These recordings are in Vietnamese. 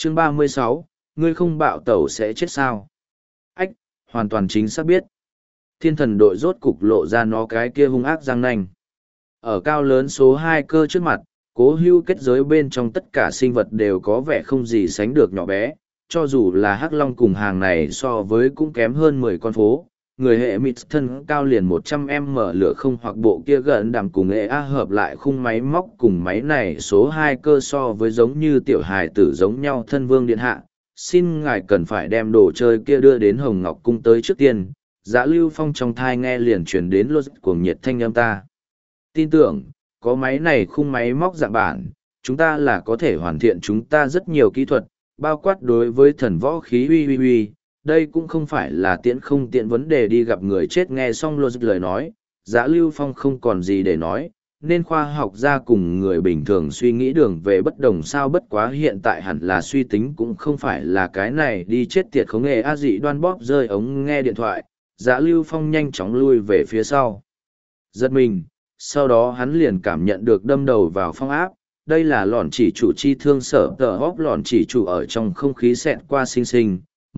Chương 36, ngươi không bạo tẩu sẽ chết sao? Ách, hoàn toàn chính xác biết. Thiên thần đội rốt cục lộ ra nó cái kia hung ác răng nanh. Ở cao lớn số 2 cơ trước mặt, Cố Hưu kết giới bên trong tất cả sinh vật đều có vẻ không gì sánh được nhỏ bé, cho dù là hắc long cùng hàng này so với cũng kém hơn 10 con phố. Người hệ mịt thân cao liền 100m lửa không hoặc bộ kia gần đảm cùng hệ A hợp lại khung máy móc cùng máy này số 2 cơ so với giống như tiểu hài tử giống nhau thân vương điện hạ. Xin ngài cần phải đem đồ chơi kia đưa đến Hồng Ngọc Cung tới trước tiên. Dạ Lưu Phong trong thai nghe liền truyền đến lô cuồng nhiệt thanh âm ta. Tin tưởng, có máy này khung máy móc dạng bản, chúng ta là có thể hoàn thiện chúng ta rất nhiều kỹ thuật, bao quát đối với thần võ khí uy. Đây cũng không phải là tiện không tiện vấn đề đi gặp người chết. Nghe xong logic lời nói, Dạ Lưu Phong không còn gì để nói, nên khoa học gia cùng người bình thường suy nghĩ đường về bất đồng sao. Bất quá hiện tại hẳn là suy tính cũng không phải là cái này đi chết tiệt khống nghề a dị đoan bóp rơi ống nghe điện thoại. Dạ Lưu Phong nhanh chóng lui về phía sau. Giật mình, sau đó hắn liền cảm nhận được đâm đầu vào phong áp. Đây là lọn chỉ chủ chi thương sở tờ hóp lọn chỉ chủ ở trong không khí xẹt qua xinh xinh.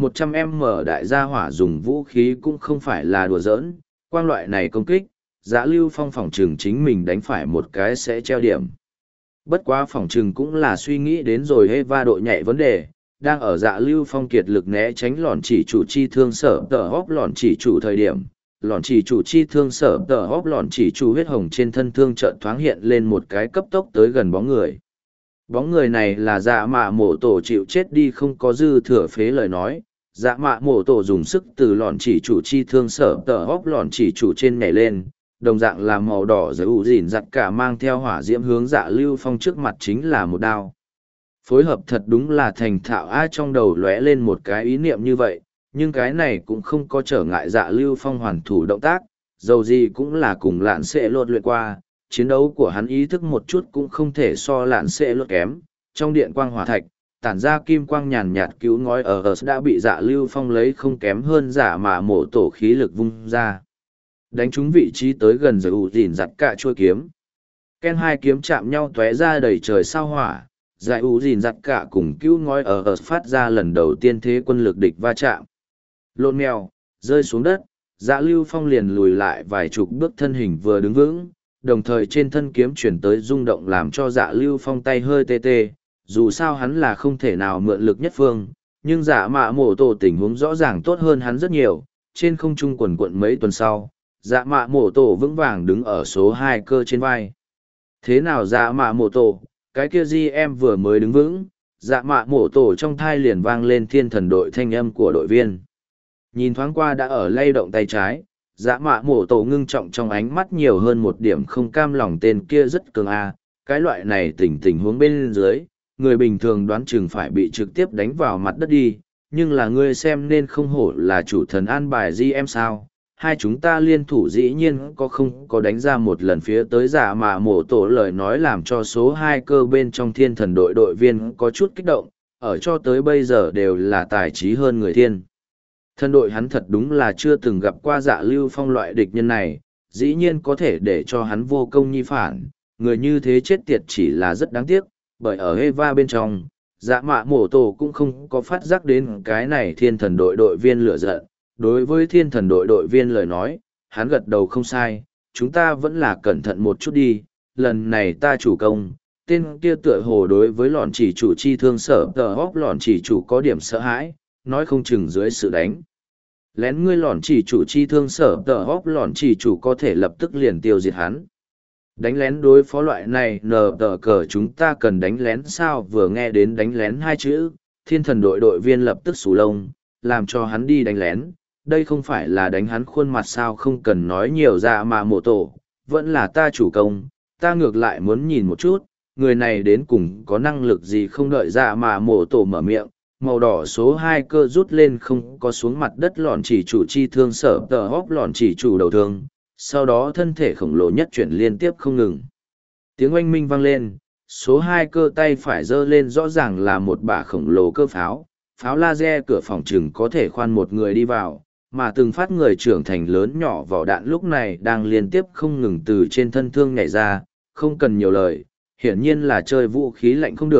100m đại gia hỏa dùng vũ khí cũng không phải là đùa giỡn, quang loại này công kích, Dạ Lưu Phong phỏng trừng chính mình đánh phải một cái sẽ treo điểm. Bất quá phỏng trừng cũng là suy nghĩ đến rồi Eva độ nhạy vấn đề, đang ở Dạ Lưu Phong kiệt lực né tránh lọn chỉ chủ chi thương sở tờ hóp lọn chỉ chủ thời điểm. Lọn chỉ chủ chi thương sở tờ hóp lọn chỉ chủ huyết hồng trên thân thương chợt thoáng hiện lên một cái cấp tốc tới gần bóng người. Bóng người này là Dạ Mạ Mổ Tổ chịu chết đi không có dư thừa phế lời nói. Dạ Mạ Mổ Tổ dùng sức từ lọn chỉ chủ chi thương sở tờ hóp lọn chỉ chủ trên nhảy lên, đồng dạng là màu đỏ giới ủ dỉn giặt cả mang theo hỏa diễm hướng Dạ Lưu Phong trước mặt chính là một đao. Phối hợp thật đúng là thành thạo ai trong đầu lóe lên một cái ý niệm như vậy, nhưng cái này cũng không có trở ngại Dạ Lưu Phong hoàn thủ động tác, dầu gì cũng là cùng lạn sẽ lột luyện qua, chiến đấu của hắn ý thức một chút cũng không thể so lạn sẽ lột kém. Trong điện quang hỏa thạch, tản ra kim quang nhàn nhạt cứu ngói ở đã bị Dạ Lưu Phong lấy không kém hơn Dạ Mạ Mổ Tổ khí lực vung ra. Đánh trúng vị trí tới gần giới ủ dỉn giặt cả chuôi kiếm. Ken hai kiếm chạm nhau tóe ra đầy trời sao hỏa. Giải ủ dìn giặt cả cùng cứu ngói ở phát ra lần đầu tiên thế quân lực địch va chạm. Lộn mèo, rơi xuống đất, Dạ Lưu Phong liền lùi lại vài chục bước thân hình vừa đứng vững, đồng thời trên thân kiếm chuyển tới rung động làm cho Dạ Lưu Phong tay hơi tê tê, dù sao hắn là không thể nào mượn lực nhất phương, nhưng Dạ Mạ Mổ Tổ tình huống rõ ràng tốt hơn hắn rất nhiều, trên không trung quần quận mấy tuần sau, Dạ Mạ Mổ Tổ vững vàng đứng ở số 2 cơ trên vai. Thế nào Dạ Mạ Mổ Tổ? Cái kia em vừa mới đứng vững, Dạ Mạ Mổ Tổ trong thai liền vang lên thiên thần đội thanh âm của đội viên. Nhìn thoáng qua đã ở lay động tay trái, Dạ Mạ Mổ Tổ ngưng trọng trong ánh mắt nhiều hơn một điểm không cam lòng. Tên kia rất cường cái loại này tình huống bên dưới, người bình thường đoán chừng phải bị trực tiếp đánh vào mặt đất đi, nhưng là ngươi xem nên không hổ là chủ thần an bài em sao. Hai chúng ta liên thủ dĩ nhiên không có đánh ra một lần phía tới. Dạ Mạ Mổ Tổ lời nói làm cho số 2 cơ bên trong thiên thần đội đội viên có chút kích động, ở cho tới bây giờ đều là tài trí hơn người thiên. Thần đội hắn thật đúng là chưa từng gặp qua Dạ Lưu Phong loại địch nhân này, dĩ nhiên có thể để cho hắn vô công nhi phản, người như thế chết tiệt chỉ là rất đáng tiếc, bởi ở Eva bên trong, Dạ Mạ Mổ Tổ cũng không có phát giác đến cái này thiên thần đội đội viên lửa giận. Đối với thiên thần đội đội viên lời nói, hắn gật đầu không sai, chúng ta vẫn là cẩn thận một chút đi, lần này ta chủ công, tên kia tựa hồ đối với lọn chỉ chủ chi thương sở tờ hóp lọn chỉ chủ có điểm sợ hãi, nói không chừng dưới sự đánh. Lén ngươi lọn chỉ chủ chi thương sở tờ hóp lọn chỉ chủ có thể lập tức liền tiêu diệt hắn. Đánh lén đối phó loại này nờ tờ cờ chúng ta cần đánh lén sao? Vừa nghe đến đánh lén hai chữ, thiên thần đội đội viên lập tức sù lông, làm cho hắn đi đánh lén. Đây không phải là đánh hắn khuôn mặt sao? Không cần nói nhiều. Dạ Mạ Mổ Tổ, vẫn là ta chủ công, ta ngược lại muốn nhìn một chút, người này đến cùng có năng lực gì. Không đợi Dạ Mạ Mổ Tổ mở miệng, màu đỏ số 2 cơ rút lên không có xuống mặt đất lọn chỉ chủ chi thương sở tờ hóp lọn chỉ chủ đầu thương, sau đó thân thể khổng lồ nhất chuyển liên tiếp không ngừng. Tiếng oanh minh vang lên, số 2 cơ tay phải giơ lên rõ ràng là một bả khổng lồ cơ pháo, pháo laser cửa phòng trừng có thể khoan một người đi vào, mà từng phát người trưởng thành lớn nhỏ vỏ đạn lúc này đang liên tiếp không ngừng từ trên thân thương nhảy ra, không cần nhiều lời, hiển nhiên là chơi vũ khí lạnh không được,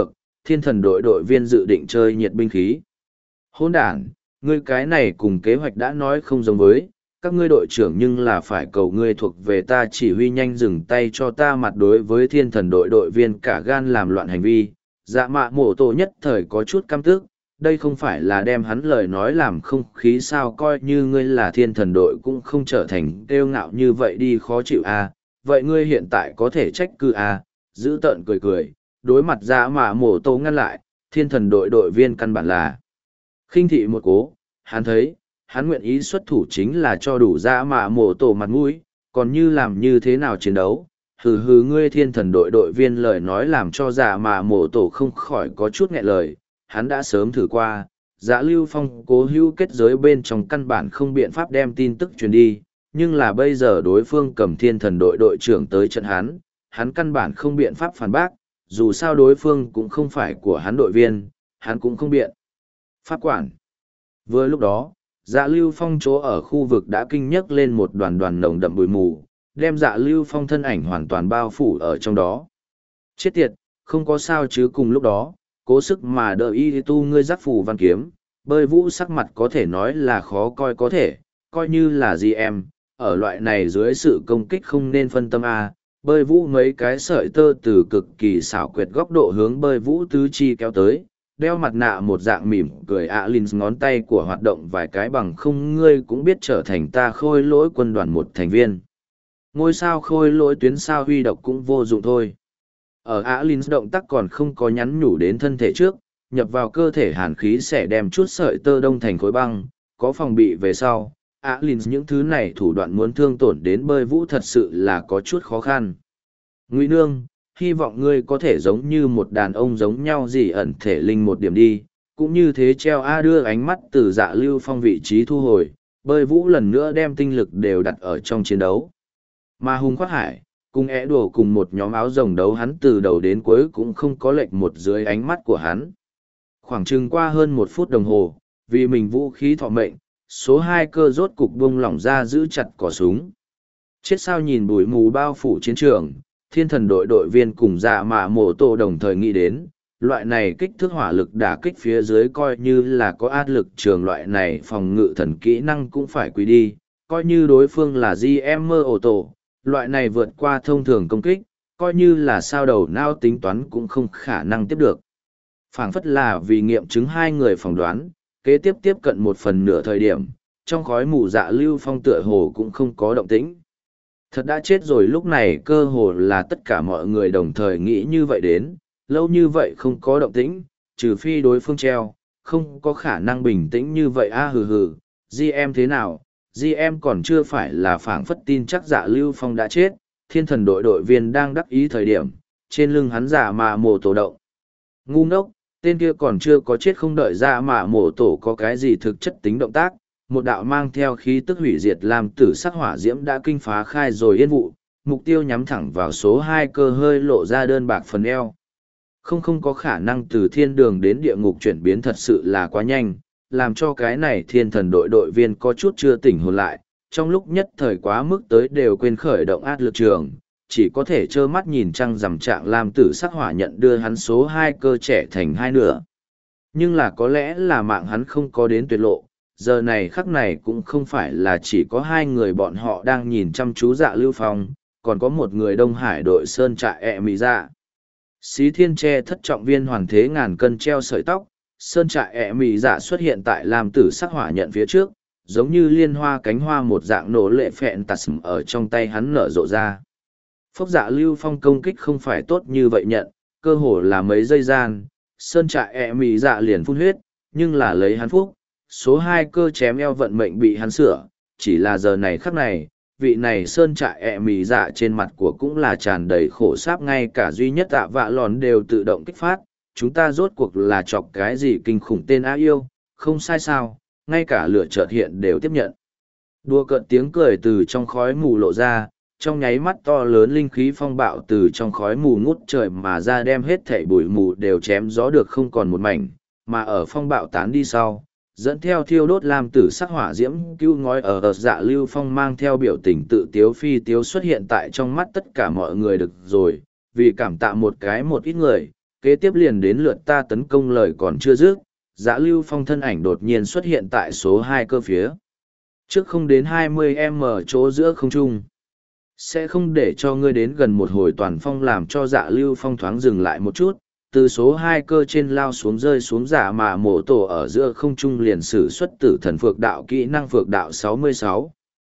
thiên thần đội đội viên dự định chơi nhiệt binh khí. Hôn đản, ngươi cái này cùng kế hoạch đã nói không giống với, các ngươi đội trưởng nhưng là phải cầu ngươi thuộc về ta chỉ huy nhanh dừng tay cho ta mặt đối với thiên thần đội đội viên cả gan làm loạn hành vi. Dạ mạ mổ tổ nhất thời có chút căm tức, đây không phải là đem hắn lời nói làm không khí sao, coi như ngươi là thiên thần đội cũng không trở thành kiêu ngạo như vậy đi, khó chịu à, vậy ngươi hiện tại có thể trách cứ à, giữ tợn cười cười, đối mặt dạ mạ mổ tổ ngăn lại, thiên thần đội đội viên căn bản là khinh thị một cố, hắn thấy, hắn nguyện ý xuất thủ chính là cho đủ dạ mạ mổ tổ mặt mũi, còn như làm như thế nào chiến đấu. Hừ hừ, ngươi thiên thần đội đội viên lời nói làm cho dạ mạ mổ tổ không khỏi có chút nghẹn lời, hắn đã sớm thử qua, dạ lưu phong cố hữu kết giới bên trong căn bản không biện pháp đem tin tức truyền đi, nhưng là bây giờ đối phương cầm thiên thần đội đội trưởng tới trận hắn căn bản không biện pháp phản bác, dù sao đối phương cũng không phải của hắn đội viên, hắn cũng không biện pháp quản. Vừa lúc đó, dạ lưu phong chỗ ở khu vực đã kinh nhấc lên một đoàn đoàn nồng đậm bụi mù, đem dạ lưu phong thân ảnh hoàn toàn bao phủ ở trong đó. Chết tiệt, không có sao chứ. Cùng lúc đó, cố sức mà đợi y tu ngươi giác phù văn kiếm, bơi vũ sắc mặt có thể nói là khó coi, có thể coi như là gì em, ở loại này dưới sự công kích không nên phân tâm a. Bơi vũ mấy cái sợi tơ từ cực kỳ xảo quyệt góc độ hướng bơi vũ tứ chi kéo tới, đeo mặt nạ một dạng mỉm cười Linh ngón tay của hoạt động vài cái bằng không, ngươi cũng biết trở thành ta khôi lỗi quân đoàn một thành viên. Ngôi sao khôi lỗi tuyến sao huy độc cũng vô dụng thôi. Ở Linh động tác còn không có nhắn nhủ đến thân thể trước, nhập vào cơ thể hàn khí sẽ đem chút sợi tơ đông thành khối băng, có phòng bị về sau. Linh những thứ này thủ đoạn muốn thương tổn đến bơi vũ thật sự là có chút khó khăn. Ngụy Nương, hy vọng ngươi có thể giống như một đàn ông giống nhau gì ẩn thể linh một điểm đi, cũng như thế treo đưa ánh mắt từ dạ lưu phong vị trí thu hồi, bơi vũ lần nữa đem tinh lực đều đặt ở trong chiến đấu. Mà Hùng Khoát Hải, cùng đùa cùng một nhóm áo rồng đấu, hắn từ đầu đến cuối cũng không có lệch một dưới ánh mắt của hắn. Khoảng chừng qua hơn 1 phút đồng hồ, vì mình vũ khí thọ mệnh, số 2 cơ rốt cục buông lỏng ra giữ chặt cò súng. Chết sao nhìn bụi mù bao phủ chiến trường, thiên thần đội đội viên cùng dạ mạ mổ tổ đồng thời nghĩ đến, loại này kích thước hỏa lực đả kích phía dưới coi như là có áp lực trường, loại này phòng ngự thần kỹ năng cũng phải quý đi, coi như đối phương là GM ô tô, loại này vượt qua thông thường công kích, coi như là sao đầu não tính toán cũng không khả năng tiếp được. Phảng phất là vì nghiệm chứng hai người phỏng đoán, kế tiếp cận 1/4 thời điểm, trong khói mù dạ lưu phong tựa hồ cũng không có động tĩnh. Thật đã chết rồi, lúc này cơ hồ là tất cả mọi người đồng thời nghĩ như vậy đến, lâu như vậy không có động tĩnh, trừ phi đối phương treo, không có khả năng bình tĩnh như vậy hừ hừ, GM thế nào, GM còn chưa phải là phảng phất tin chắc dạ lưu phong đã chết, thiên thần đội đội viên đang đắc ý thời điểm, trên lưng hắn giả mà mổ tổ động. Ngu ngốc, tên kia còn chưa có chết, không đợi ra mà mổ tổ có cái gì thực chất tính động tác, một đạo mang theo khí tức hủy diệt làm tử sắc hỏa diễm đã kinh phá khai rồi yên vụ, mục tiêu nhắm thẳng vào số 2 cơ hơi lộ ra đơn bạc phần eo. Không có khả năng, từ thiên đường đến địa ngục chuyển biến thật sự là quá nhanh, làm cho cái này thiên thần đội đội viên có chút chưa tỉnh hồn lại, trong lúc nhất thời quá mức tới đều quên khởi động át lực trường, chỉ có thể trơ mắt nhìn trăng rằm trạng làm tử sắc hỏa nhận đưa hắn số 2 cơ trẻ thành 2 nửa. Nhưng là có lẽ là mạng hắn không có đến tuyệt lộ, giờ này khắc này cũng không phải là chỉ có 2 người bọn họ đang nhìn chăm chú dạ lưu phong, còn có một người Đông Hải đội sơn trại mỹ dạ. Xí thiên tre thất trọng viên hoàn thế ngàn cân treo sợi tóc, sơn trại mỹ dạ xuất hiện tại làm tử sắc hỏa nhận phía trước, giống như liên hoa cánh hoa một dạng nổ lệ phẹn tạt ở trong tay hắn nở rộ ra. Phốc dạ lưu phong công kích không phải tốt như vậy nhận, cơ hồ là mấy giây gian, sơn trại mỹ dạ liền phun huyết, nhưng là lấy hắn phúc, số 2 cơ chém eo vận mệnh bị hắn sửa, chỉ là giờ này khắc này, vị này sơn trại mỹ dạ trên mặt của cũng là tràn đầy khổ sáp, ngay cả duy nhất tạ vạ lòn đều tự động kích phát, chúng ta rốt cuộc là chọc cái gì kinh khủng tên á yêu, không sai sao, ngay cả lửa chợt hiện đều tiếp nhận. Đùa cợt tiếng cười từ trong khói mù lộ ra, trong nháy mắt to lớn linh khí phong bạo từ trong khói mù ngút trời mà ra, đem hết thảy bụi mù đều chém gió được không còn một mảnh, mà ở phong bạo tán đi sau, dẫn theo thiêu đốt làm tử sắc hỏa diễm cứu ngói ở dạ lưu phong mang theo biểu tình tự tiếu phi tiếu xuất hiện tại trong mắt tất cả mọi người. Được rồi, vì cảm tạ một ít người, kế tiếp liền đến lượt ta tấn công lời còn chưa dứt, Dạ Lưu Phong thân ảnh đột nhiên xuất hiện tại số 2 cơ phía. Trước không đến 20m chỗ giữa không trung. Sẽ không để cho ngươi đến gần một hồi toàn phong làm cho Dạ Lưu Phong thoáng dừng lại một chút, từ số 2 cơ trên lao xuống rơi xuống giả mà mổ tổ ở giữa không trung liền sử xuất tử thần phược đạo kỹ năng phược đạo 66.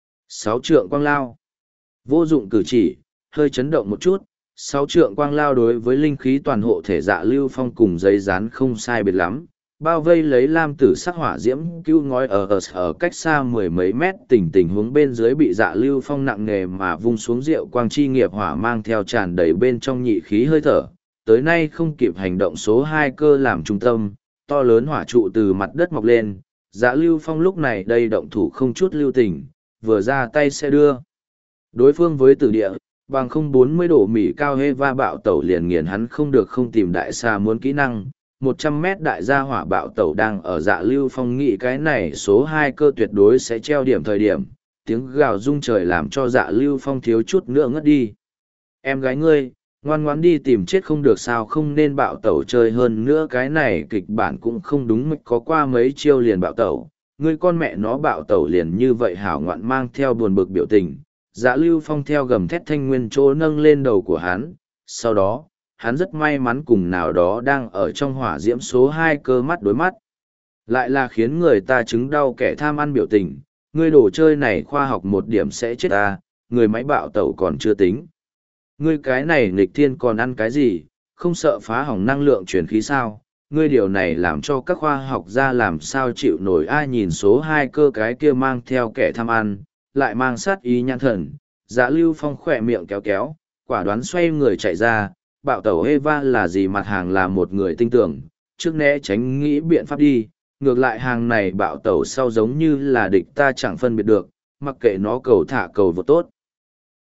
6 trượng quang lao. Vô dụng cử chỉ, hơi chấn động một chút, 6 trượng quang lao đối với linh khí toàn hộ thể Dạ Lưu Phong cùng giấy dán không sai biệt lắm, bao vây lấy lam tử sắc hỏa diễm cứu ngói ở cách xa mười mấy mét, tình huống bên dưới bị Dạ Lưu Phong nặng nề mà vung xuống rượu quang chi nghiệp hỏa mang theo tràn đầy bên trong nhị khí hơi thở, tới nay không kịp hành động số 2 cơ làm trung tâm, to lớn hỏa trụ từ mặt đất mọc lên, Dạ Lưu Phong lúc này đây động thủ không chút lưu tình, vừa ra tay sẽ đưa đối phương với tử địa, bằng không 40 độ mỉ cao hê va bạo tẩu liền nghiền hắn không được không tìm đại xa muốn kỹ năng. 100 mét đại gia hỏa bạo tẩu đang ở Dạ Lưu Phong nghĩ cái này số 2 cơ tuyệt đối sẽ treo điểm thời điểm, tiếng gào rung trời làm cho Dạ Lưu Phong thiếu chút nữa ngất đi. Em gái ngươi, ngoan ngoãn đi tìm chết không được sao, không nên bạo tẩu chơi, hơn nữa cái này kịch bản cũng không đúng mực, có qua mấy chiêu liền bạo tẩu, ngươi con mẹ nó bạo tẩu liền như vậy hảo ngoạn mang theo buồn bực biểu tình. Dạ Lưu Phong theo gầm thét thanh nguyên chỗ nâng lên đầu của hắn, sau đó, hắn rất may mắn cùng nào đó đang ở trong hỏa diễm số 2 cơ mắt đối mắt. Lại là khiến người ta chứng đau kẻ tham ăn biểu tình, ngươi đồ chơi này khoa học một điểm sẽ chết ta, người máy bạo tẩu còn chưa tính. Ngươi cái này nghịch thiên còn ăn cái gì, không sợ phá hỏng năng lượng truyền khí sao? Ngươi điều này làm cho các khoa học gia làm sao chịu nổi. Ai nhìn số 2 cơ cái kia mang theo kẻ tham ăn, lại mang sát ý nhãn thần. Dạ Lưu Phong khỏe miệng kéo kéo, quả đoán xoay người chạy ra, bạo tẩu Eva là gì mặt hàng là một người tinh tưởng, trước né tránh nghĩ biện pháp đi, ngược lại hàng này bạo tẩu sau giống như là địch ta chẳng phân biệt được, mặc kệ nó cầu thả cầu vô tốt.